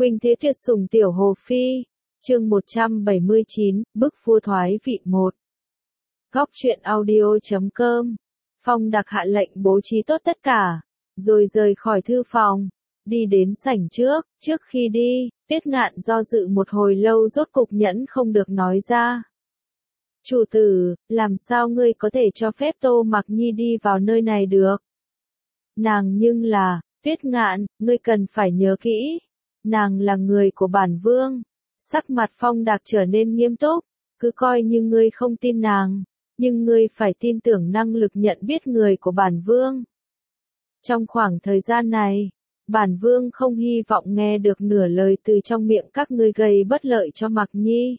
Khuynh thế tuyệt sủng tiểu hồ phi, chương 179, bức vua thoái vị 1. Góc truyện audio.com. Phong Đặc hạ lệnh bố trí tốt tất cả, rồi rời khỏi thư phòng, đi đến sảnh trước khi đi, Tuyết Ngạn do dự một hồi lâu rốt cục nhẫn không được nói ra. Chủ tử, làm sao ngươi có thể cho phép Tô Mặc Nhi đi vào nơi này được? Nàng nhưng là, Tuyết Ngạn, ngươi cần phải nhớ kỹ, nàng là người của bản vương. Sắc mặt Phong Đạc trở nên nghiêm túc, cứ coi như ngươi không tin nàng, nhưng ngươi phải tin tưởng năng lực nhận biết người của bản vương. Trong khoảng thời gian này, bản vương không hy vọng nghe được nửa lời từ trong miệng các ngươi gây bất lợi cho Mặc Nhi.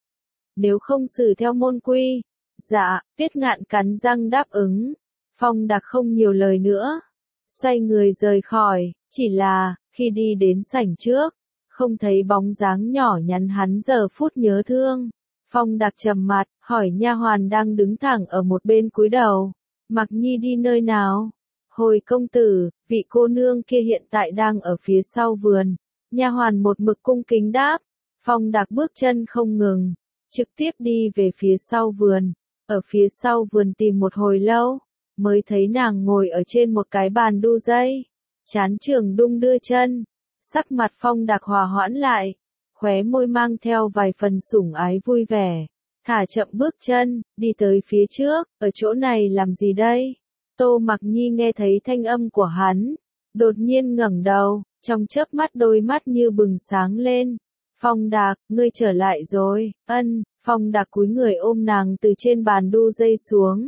Nếu không xử theo môn quy, dạ, Tuyết Ngạn cắn răng đáp ứng. Phong Đạc không nhiều lời nữa, xoay người rời khỏi, chỉ là, khi đi đến sảnh trước, không thấy bóng dáng nhỏ nhắn hắn giờ phút nhớ thương. Phong Đạc trầm mặt, hỏi nha hoàn đang đứng thẳng ở một bên cúi đầu, Mặc Nhi đi nơi nào? Hồi công tử, vị cô nương kia hiện tại đang ở phía sau vườn. Nha hoàn một mực cung kính đáp. Phong Đạc bước chân không ngừng, trực tiếp đi về phía sau vườn. Ở phía sau vườn tìm một hồi lâu, mới thấy nàng ngồi ở trên một cái bàn đu dây, chán trường đung đưa chân. Sắc mặt Phong Đạc hòa hoãn lại, khóe môi mang theo vài phần sủng ái vui vẻ, thả chậm bước chân, đi tới phía trước, ở chỗ này làm gì đây? Tô Mặc Nhi nghe thấy thanh âm của hắn, đột nhiên ngẩng đầu, trong chớp mắt đôi mắt như bừng sáng lên. Phong Đạc, ngươi trở lại rồi, ân. Phong Đạc cúi người ôm nàng từ trên bàn đu dây xuống,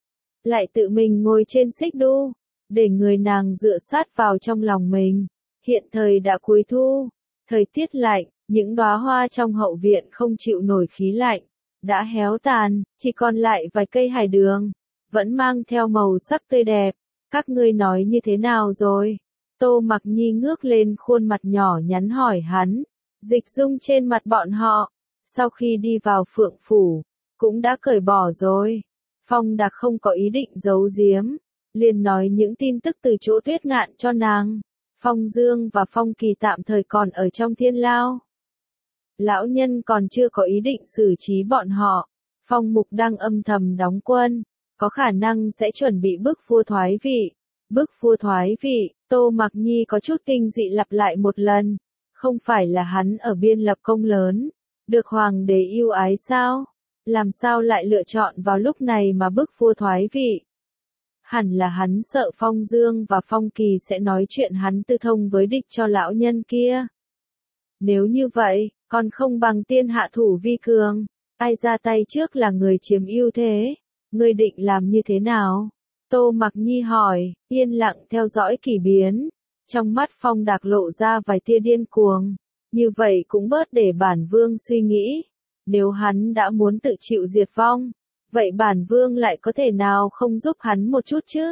lại tự mình ngồi trên xích đu, để người nàng dựa sát vào trong lòng mình. Hiện thời đã cuối thu, thời tiết lạnh, những đóa hoa trong hậu viện không chịu nổi khí lạnh, đã héo tàn, chỉ còn lại vài cây hải đường, vẫn mang theo màu sắc tươi đẹp. Các ngươi nói như thế nào rồi? Tô Mặc Nhi ngước lên khuôn mặt nhỏ nhắn hỏi hắn. Dịch dung trên mặt bọn họ, sau khi đi vào Phượng Phủ, cũng đã cởi bỏ rồi. Phong Đạc không có ý định giấu giếm, liền nói những tin tức từ chỗ Tuyết Ngạn cho nàng. Phong Dương và Phong Kỳ tạm thời còn ở trong thiên lao. Lão nhân còn chưa có ý định xử trí bọn họ. Phong Mục đang âm thầm đóng quân, có khả năng sẽ chuẩn bị bức vua thoái vị. Bức vua thoái vị, Tô Mặc Nhi có chút kinh dị lặp lại một lần. Không phải là hắn ở biên lập công lớn, được hoàng đế yêu ái sao? Làm sao lại lựa chọn vào lúc này mà bức vua thoái vị? Hẳn là hắn sợ Phong Dương và Phong Kỳ sẽ nói chuyện hắn tư thông với địch cho lão nhân kia. Nếu như vậy, còn không bằng tiên hạ thủ vi cường, ai ra tay trước là người chiếm ưu thế. Ngươi định làm như thế nào? Tô Mặc Nhi hỏi, yên lặng theo dõi kỳ biến. Trong mắt Phong Đạc lộ ra vài tia điên cuồng. Như vậy cũng bớt để bản vương suy nghĩ. Nếu hắn đã muốn tự chịu diệt vong, vậy bản vương lại có thể nào không giúp hắn một chút chứ?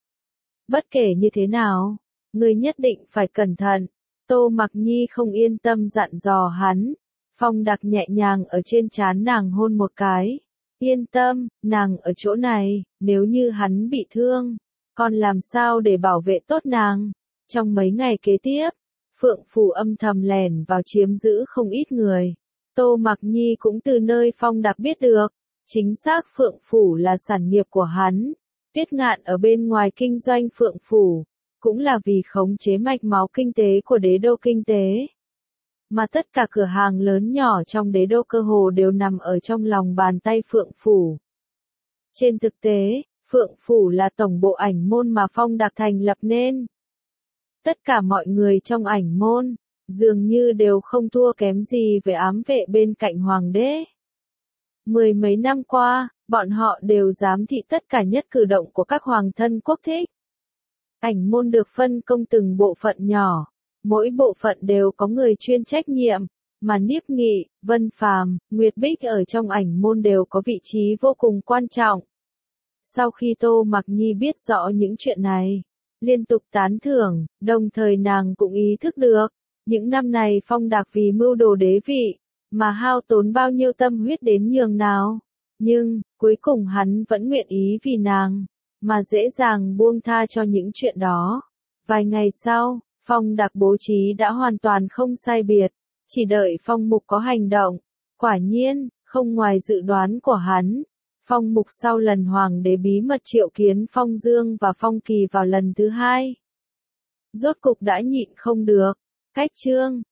Bất kể như thế nào, ngươi nhất định phải cẩn thận. Tô Mặc Nhi không yên tâm dặn dò hắn. Phong Đạc nhẹ nhàng ở trên trán nàng hôn một cái. Yên tâm, nàng ở chỗ này, nếu như hắn bị thương, còn làm sao để bảo vệ tốt nàng? Trong mấy ngày kế tiếp, Phượng Phủ âm thầm lẻn vào chiếm giữ không ít người. Tô Mặc Nhi cũng từ nơi Phong Đạc biết được, chính xác Phượng Phủ là sản nghiệp của hắn. Tuyết Ngạn ở bên ngoài kinh doanh Phượng Phủ, cũng là vì khống chế mạch máu kinh tế của đế đô kinh tế. Mà tất cả cửa hàng lớn nhỏ trong đế đô cơ hồ đều nằm ở trong lòng bàn tay Phượng Phủ. Trên thực tế, Phượng Phủ là tổng bộ ảnh môn mà Phong Đạc thành lập nên. Tất cả mọi người trong ảnh môn, dường như đều không thua kém gì về ám vệ bên cạnh hoàng đế. Mười mấy năm qua, bọn họ đều giám thị tất cả nhất cử động của các hoàng thân quốc thích. Ảnh môn được phân công từng bộ phận nhỏ, mỗi bộ phận đều có người chuyên trách nhiệm, mà Niếp Nghị, Vân Phàm, Nguyệt Bích ở trong ảnh môn đều có vị trí vô cùng quan trọng. Sau khi Tô Mặc Nhi biết rõ những chuyện này, liên tục tán thưởng, đồng thời nàng cũng ý thức được, những năm này Phong Đạc vì mưu đồ đế vị, mà hao tốn bao nhiêu tâm huyết đến nhường nào. Nhưng, cuối cùng hắn vẫn nguyện ý vì nàng, mà dễ dàng buông tha cho những chuyện đó. Vài ngày sau, Phong Đạc bố trí đã hoàn toàn không sai biệt, chỉ đợi Phong Mục có hành động. Quả nhiên, không ngoài dự đoán của hắn, Phong Mục sau lần Hoàng đế bí mật triệu kiến Phong Dương và Phong Kỳ vào lần thứ hai, rốt cục đã nhịn không được, cách chương